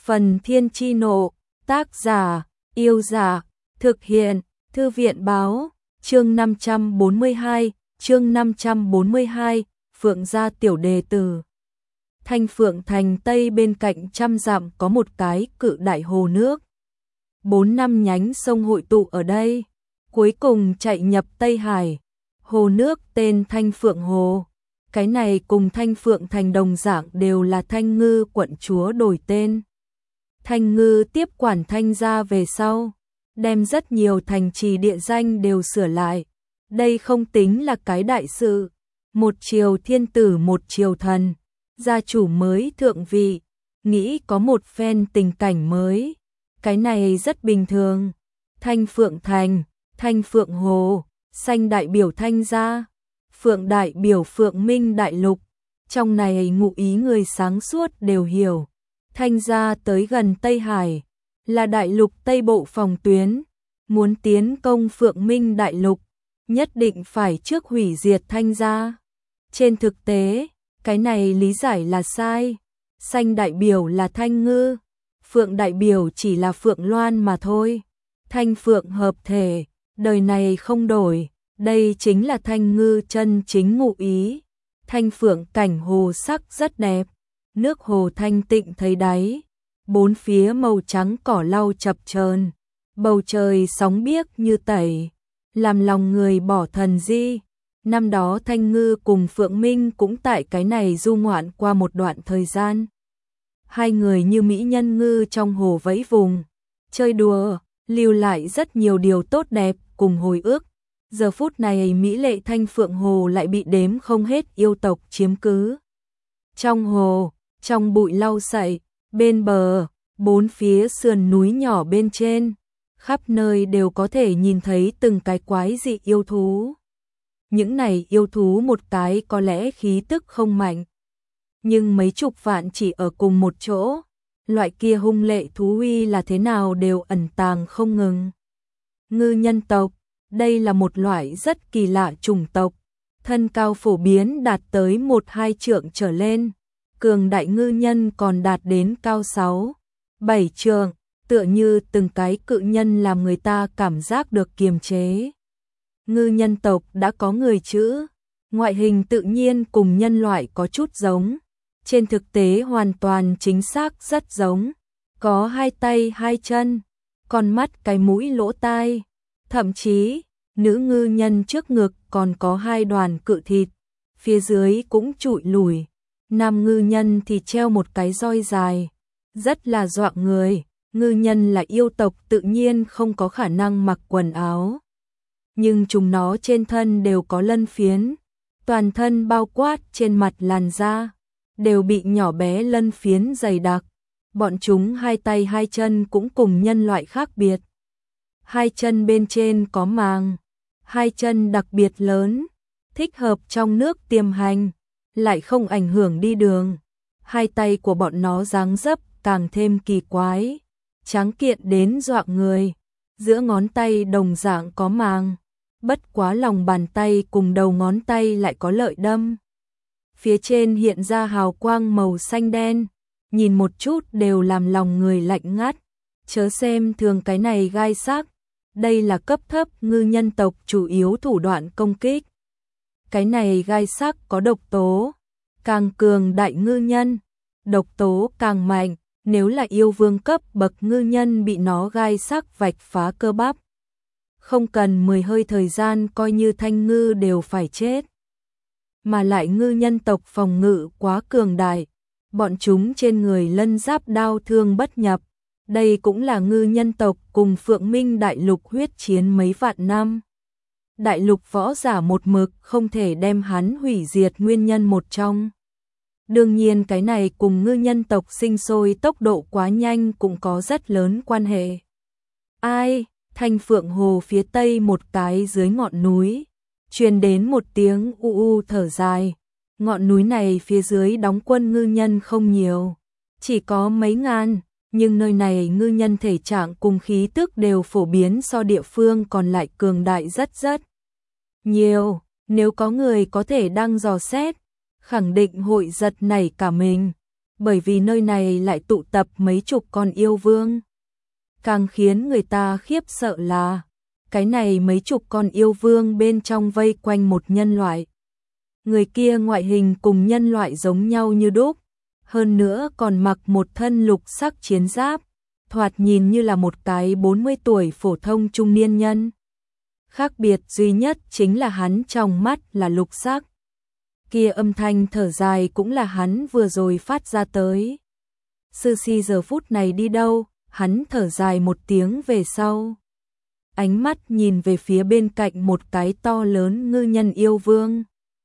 Phần Thiên Chi Nộ, tác giả, Yêu Giả, thực hiện, Thư viện Báo, chương 542, Phượng Gia Tiểu Đề Tử. Thanh Phượng Thành Tây bên cạnh trăm dặm có một cái cự đại hồ nước. 4-5 nhánh sông hội tụ ở đây, cuối cùng chạy nhập Tây Hải. Hồ nước tên Thanh Phượng Hồ. Cái này cùng Thanh Phượng Thành đồng dạng đều là Thanh Ngư quận chúa đổi tên. Thanh Ngư tiếp quản Thanh gia về sau, đem rất nhiều thành trì địa danh đều sửa lại. Đây không tính là cái đại sự. Một triều thiên tử một triều thần, gia chủ mới thượng vị, nghĩ có một phen tình cảnh mới. Cái này rất bình thường. Thanh Phượng Thành, Thanh Phượng Hồ, xanh đại biểu Thanh gia, Phượng đại biểu Phượng Minh đại lục. Trong này ngụ ý người sáng suốt đều hiểu. Thanh gia tới gần Tây Hải, là đại lục Tây Bộ phòng tuyến, muốn tiến công Phượng Minh đại lục, nhất định phải trước hủy diệt Thanh gia. Trên thực tế, cái này lý giải là sai. Xanh đại biểu là Thanh Ngư, Phượng đại biểu chỉ là Phượng Loan mà thôi. Thanh Phượng hợp thể, đời này không đổi, đây chính là Thanh Ngư chân chính ngụ ý. Thanh Phượng cảnh hồ sắc rất đẹp, nước hồ thanh tịnh thấy đáy, bốn phía màu trắng cỏ lau chập chờn, bầu trời sóng biếc như tẩy, làm lòng người bỏ thần di. Năm đó Thanh Ngư cùng Phượng Minh cũng tại cái này du ngoạn qua một đoạn thời gian. Hai người như mỹ nhân ngư trong hồ vẫy vùng, chơi đùa, lưu lại rất nhiều điều tốt đẹp cùng hồi ức. Giờ phút này mỹ lệ Thanh Phượng Hồ lại bị đếm không hết yêu tộc chiếm cứ. Trong hồ, trong bụi lau sậy, bên bờ, bốn phía sườn núi nhỏ bên trên, khắp nơi đều có thể nhìn thấy từng cái quái dị yêu thú. Những này yêu thú một cái có lẽ khí tức không mạnh, nhưng mấy chục vạn chỉ ở cùng một chỗ, loại kia hung lệ thú uy là thế nào đều ẩn tàng không ngừng. Ngư nhân tộc, đây là một loại rất kỳ lạ chủng tộc, thân cao phổ biến đạt tới 1-2 trượng trở lên, cường đại ngư nhân còn đạt đến cao 6-7 trượng, tựa như từng cái cự nhân làm người ta cảm giác được kiềm chế. Ngư nhân tộc đã có người chữ, ngoại hình tự nhiên cùng nhân loại có chút giống, trên thực tế hoàn toàn chính xác rất giống, có 2 tay 2 chân, con mắt cái mũi lỗ tai, thậm chí nữ ngư nhân trước ngực còn có 2 đoàn cự thịt, phía dưới cũng trụi lủi, nam ngư nhân thì treo một cái roi dài, rất là dọa người. Ngư nhân là yêu tộc tự nhiên không có khả năng mặc quần áo, nhưng chúng nó trên thân đều có lân phiến, toàn thân bao quát trên mặt làn da, đều bị nhỏ bé lân phiến dày đặc. Bọn chúng 2 tay 2 chân cũng cùng nhân loại khác biệt. 2 chân bên trên có màng, 2 chân đặc biệt lớn, thích hợp trong nước tiềm hành, lại không ảnh hưởng đi đường. 2 tay của bọn nó dáng dấp càng thêm kỳ quái, tráng kiện đến dọa người, giữa ngón tay đồng dạng có màng, bất quá lòng bàn tay cùng đầu ngón tay lại có lợi đâm. Phía trên hiện ra hào quang màu xanh đen, nhìn một chút đều làm lòng người lạnh ngắt, chớ xem thường cái này gai sắc, đây là cấp thấp ngư nhân tộc chủ yếu thủ đoạn công kích. Cái này gai sắc có độc tố, càng cường đại ngư nhân, độc tố càng mạnh. Nếu là yêu vương cấp bậc ngư nhân bị nó gai sắc vạch phá cơ bắp, không cần 10 hơi thời gian coi như Thanh Ngư đều phải chết. Mà lại ngư nhân tộc phòng ngự quá cường đại, bọn chúng trên người lân giáp đao thương bất nhập. Đây cũng là ngư nhân tộc cùng Phượng Minh đại lục huyết chiến mấy vạn năm. Đại lục võ giả một mực không thể đem hắn hủy diệt nguyên nhân một trong. Đương nhiên cái này cùng ngư nhân tộc sinh sôi tốc độ quá nhanh cũng có rất lớn quan hệ. Ai, Thanh Phượng Hồ phía tây một cái dưới ngọn núi, truyền đến một tiếng u u thở dài. Ngọn núi này phía dưới đóng quân ngư nhân không nhiều, chỉ có mấy ngàn, nhưng nơi này ngư nhân thể trạng cùng khí tức đều phổ biến so địa phương còn lại cường đại rất nhiều. Nếu có người có thể đang dò xét, khẳng định hội giật nảy cả mình. bởi vì nơi này lại tụ tập mấy chục con yêu vương. Càng khiến người ta khiếp sợ là, cái này mấy chục con yêu vương bên trong vây quanh một nhân loại. Người kia ngoại hình cùng nhân loại giống nhau như đúc, hơn nữa còn mặc một thân lục sắc chiến giáp, thoạt nhìn như là một cái 40 tuổi phổ thông trung niên nhân. Khác biệt duy nhất chính là hắn trong mắt là lục sắc. Kia âm thanh thở dài cũng là hắn vừa rồi phát ra tới. Sư si giờ phút này đi đâu, hắn thở dài một tiếng về sau. Ánh mắt nhìn về phía bên cạnh một cái to lớn ngư nhân yêu vương.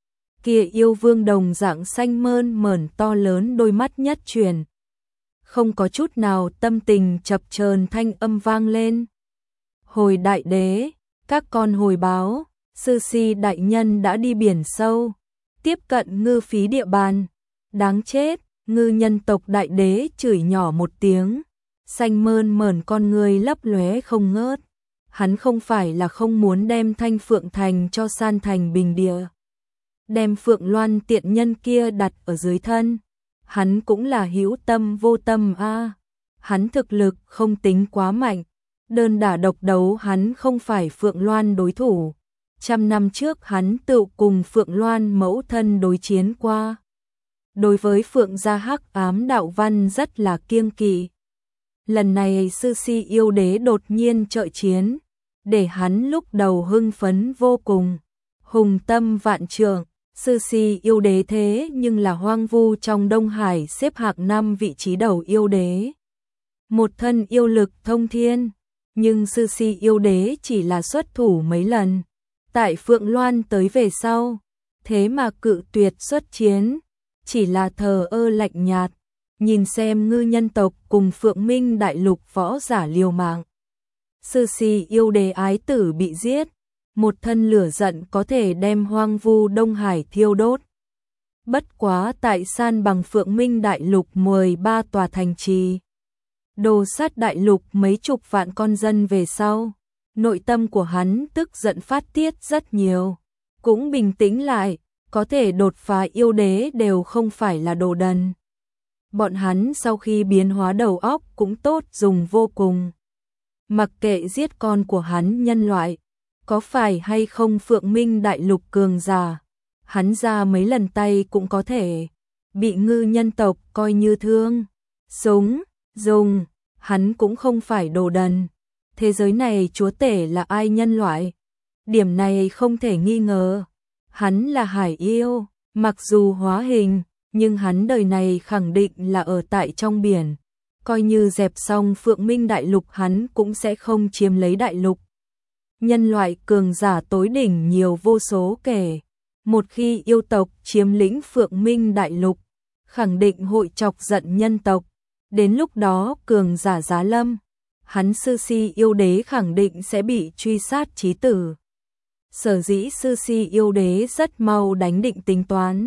Kia yêu vương đồng dạng xanh mơn mởn to lớn đôi mắt nhất chuyển. Không có chút nào tâm tình chập chờn thanh âm vang lên. Hồi đại đế, các con hồi báo, sư si đại nhân đã đi biển sâu, tiếp cận ngư phí địa bàn. Đáng chết, ngư nhân tộc đại đế chửi nhỏ một tiếng, xanh mơn mởn con người lấp lóe không ngớt. Hắn không phải là không muốn đem Thanh Phượng Thành cho san thành bình địa, đem Phượng Loan tiện nhân kia đặt ở dưới thân. Hắn cũng là hữu tâm vô tâm a. Hắn thực lực không tính quá mạnh, đơn đả độc đấu hắn không phải Phượng Loan đối thủ. 100 năm trước hắn tự cùng Phượng Loan mẫu thân đối chiến qua. Đối với Phượng gia hắc ám đạo văn rất là kiêng kỵ. Lần này sư si yêu đế đột nhiên trợ chiến, để hắn lúc đầu hưng phấn vô cùng, hùng tâm vạn trượng. Sư si yêu đế thế nhưng là hoang vu trong Đông Hải xếp hạng 5 vị trí đầu yêu đế. Một thân yêu lực thông thiên, nhưng sư si yêu đế chỉ là xuất thủ mấy lần. Tại Phượng Loan tới về sau, thế mà cự tuyệt xuất chiến, chỉ là thờ ơ lạnh nhạt, nhìn xem ngư nhân tộc cùng Phượng Minh đại lục võ giả liều mạng. Sư si yêu đế ái tử bị giết, một thân lửa giận có thể đem hoang vu Đông Hải thiêu đốt. Bất quá tại san bằng Phượng Minh đại lục 13 tòa thành trì, đồ sát đại lục mấy chục vạn con dân về sau, nội tâm của hắn tức giận phát tiết rất nhiều, cũng bình tĩnh lại, có thể đột phá yêu đế đều không phải là đồ đần. Bọn hắn sau khi biến hóa đầu óc cũng tốt dùng vô cùng. Mặc kệ giết con của hắn nhân loại, có phải hay không Phượng Minh đại lục cường giả, hắn ra mấy lần tay cũng có thể bị ngư nhân tộc coi như thương. Súng, dùng, hắn cũng không phải đồ đần. Thế giới này chúa tể là ai nhân loại? Điểm này không thể nghi ngờ. Hắn là hải yêu, mặc dù hóa hình, nhưng hắn đời này khẳng định là ở tại trong biển. Coi như dẹp xong Phượng Minh đại lục hắn cũng sẽ không chiếm lấy đại lục. Nhân loại cường giả tối đỉnh nhiều vô số kể. Một khi yêu tộc chiếm lĩnh Phượng Minh đại lục, khẳng định hội chọc giận nhân tộc. Đến lúc đó cường giả giá lâm, hắn sư si yêu đế khẳng định sẽ bị truy sát chí tử. Sở dĩ sư si yêu đế rất mau đánh định tính toán,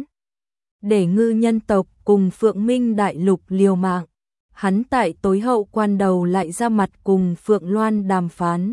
để ngư nhân tộc cùng Phượng Minh đại lục liều mạng. Hắn tại tối hậu quan đầu lại ra mặt cùng Phượng Loan đàm phán,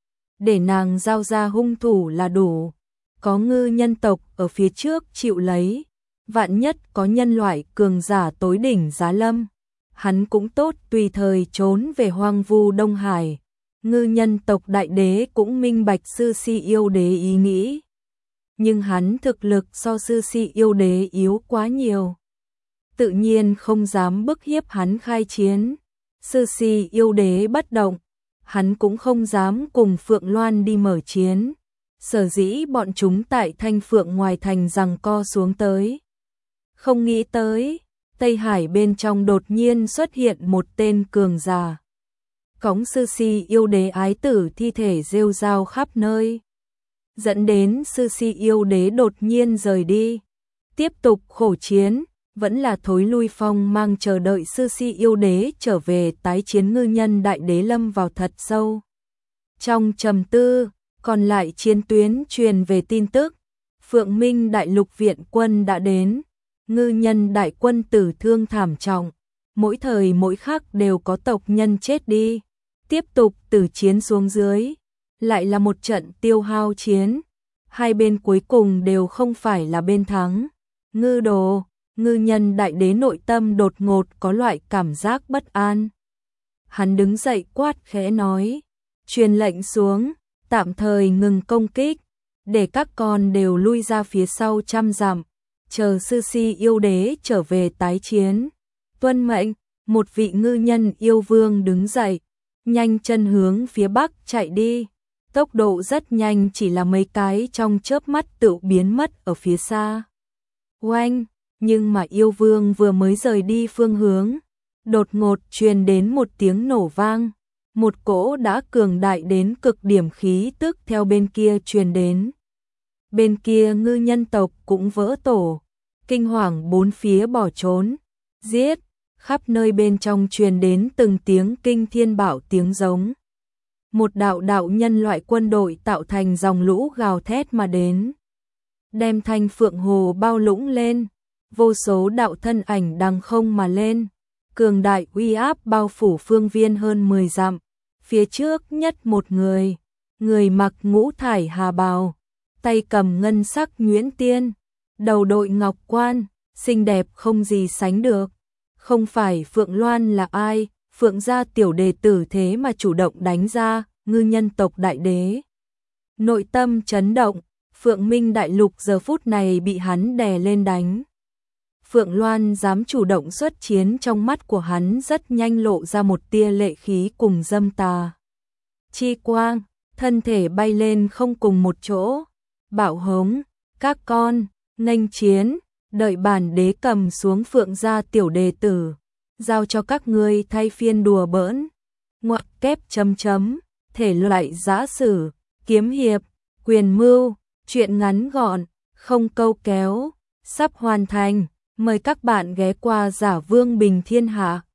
để nàng giao ra hung thủ là đủ. Có ngư nhân tộc ở phía trước chịu lấy, vạn nhất có nhân loại cường giả tối đỉnh giá lâm, hắn cũng tốt tùy thời trốn về hoang vu Đông Hải. Ngư nhân tộc đại đế cũng minh bạch sư si yêu đế ý nghĩ, nhưng hắn thực lực so sư si yêu đế yếu quá nhiều, tự nhiên không dám bức hiếp hắn khai chiến. Sư si yêu đế bất động, hắn cũng không dám cùng Phượng Loan đi mở chiến. Sở dĩ bọn chúng tại Thanh Phượng ngoài thành giằng co xuống tới. Không nghĩ tới, Tây Hải bên trong đột nhiên xuất hiện một tên cường giả. Cõng sư si yêu đế ái tử thi thể rêu rao khắp nơi, dẫn đến sư si yêu đế đột nhiên rời đi. Tiếp tục khổ chiến, vẫn là thối lui phong mang chờ đợi sư si yêu đế trở về tái chiến. Ngư nhân đại đế lâm vào thật sâu trong trầm tư. Còn lại chiến tuyến truyền về tin tức, Phượng Minh đại lục viện quân đã đến, ngư nhân đại quân tử thương thảm trọng, mỗi thời mỗi khắc đều có tộc nhân chết đi. Tiếp tục tử chiến xuống dưới, lại là một trận tiêu hao chiến, hai bên cuối cùng đều không phải là bên thắng. Ngư đồ, Ngư Nhân Đại Đế nội tâm đột ngột có loại cảm giác bất an. Hắn đứng dậy quát khẽ nói, truyền lệnh xuống, tạm thời ngừng công kích, để các con đều lui ra phía sau 100 dặm, chờ Sư Si yêu đế trở về tái chiến. Tuân mệnh. Một vị ngư nhân yêu vương đứng dậy, nhanh chân hướng phía bắc chạy đi. Tốc độ rất nhanh, chỉ là mấy cái trong chớp mắt tự biến mất ở phía xa. Oanh, nhưng mà yêu vương vừa mới rời đi phương hướng, đột ngột truyền đến một tiếng nổ vang. Một cỗ đã cường đại đến cực điểm khí tức theo bên kia truyền đến. Bên kia ngư nhân tộc cũng vỡ tổ, kinh hoàng bốn phía bỏ trốn, giết. Khắp nơi bên trong truyền đến từng tiếng kinh thiên bạo tiếng giống. Một đạo đạo nhân loại quân đội tạo thành dòng lũ gào thét mà đến, đem Thanh Phượng Hồ bao lũng lên, vô số đạo thân ảnh đằng không mà lên, cường đại uy áp bao phủ phương viên hơn 10 dặm. Phía trước nhất một người, người mặc ngũ thải hà bào, tay cầm ngân sắc nhuyễn tiên, đầu đội ngọc quan, xinh đẹp không gì sánh được. Không phải Phượng Loan là ai, Phượng gia tiểu đệ tử thế mà chủ động đánh ra, ngư nhân tộc đại đế. Nội tâm chấn động, Phượng Minh đại lục giờ phút này bị hắn đè lên đánh. Phượng Loan dám chủ động xuất chiến, trong mắt của hắn rất nhanh lộ ra một tia lệ khí cùng dâm tà. Chi quang, thân thể bay lên không cùng một chỗ, bảo hống, các con, nghênh chiến. Đợi bản đế cầm xuống Phượng gia tiểu đệ tử, giao cho các ngươi thay phiên đùa bỡn. Ngoặc kép chấm chấm, thể loại giã sử, kiếm hiệp, quyền mưu, truyện ngắn gọn, không câu kéo, sắp hoàn thành. Mời các bạn ghé qua Giả Vương Bình Thiên Hạ.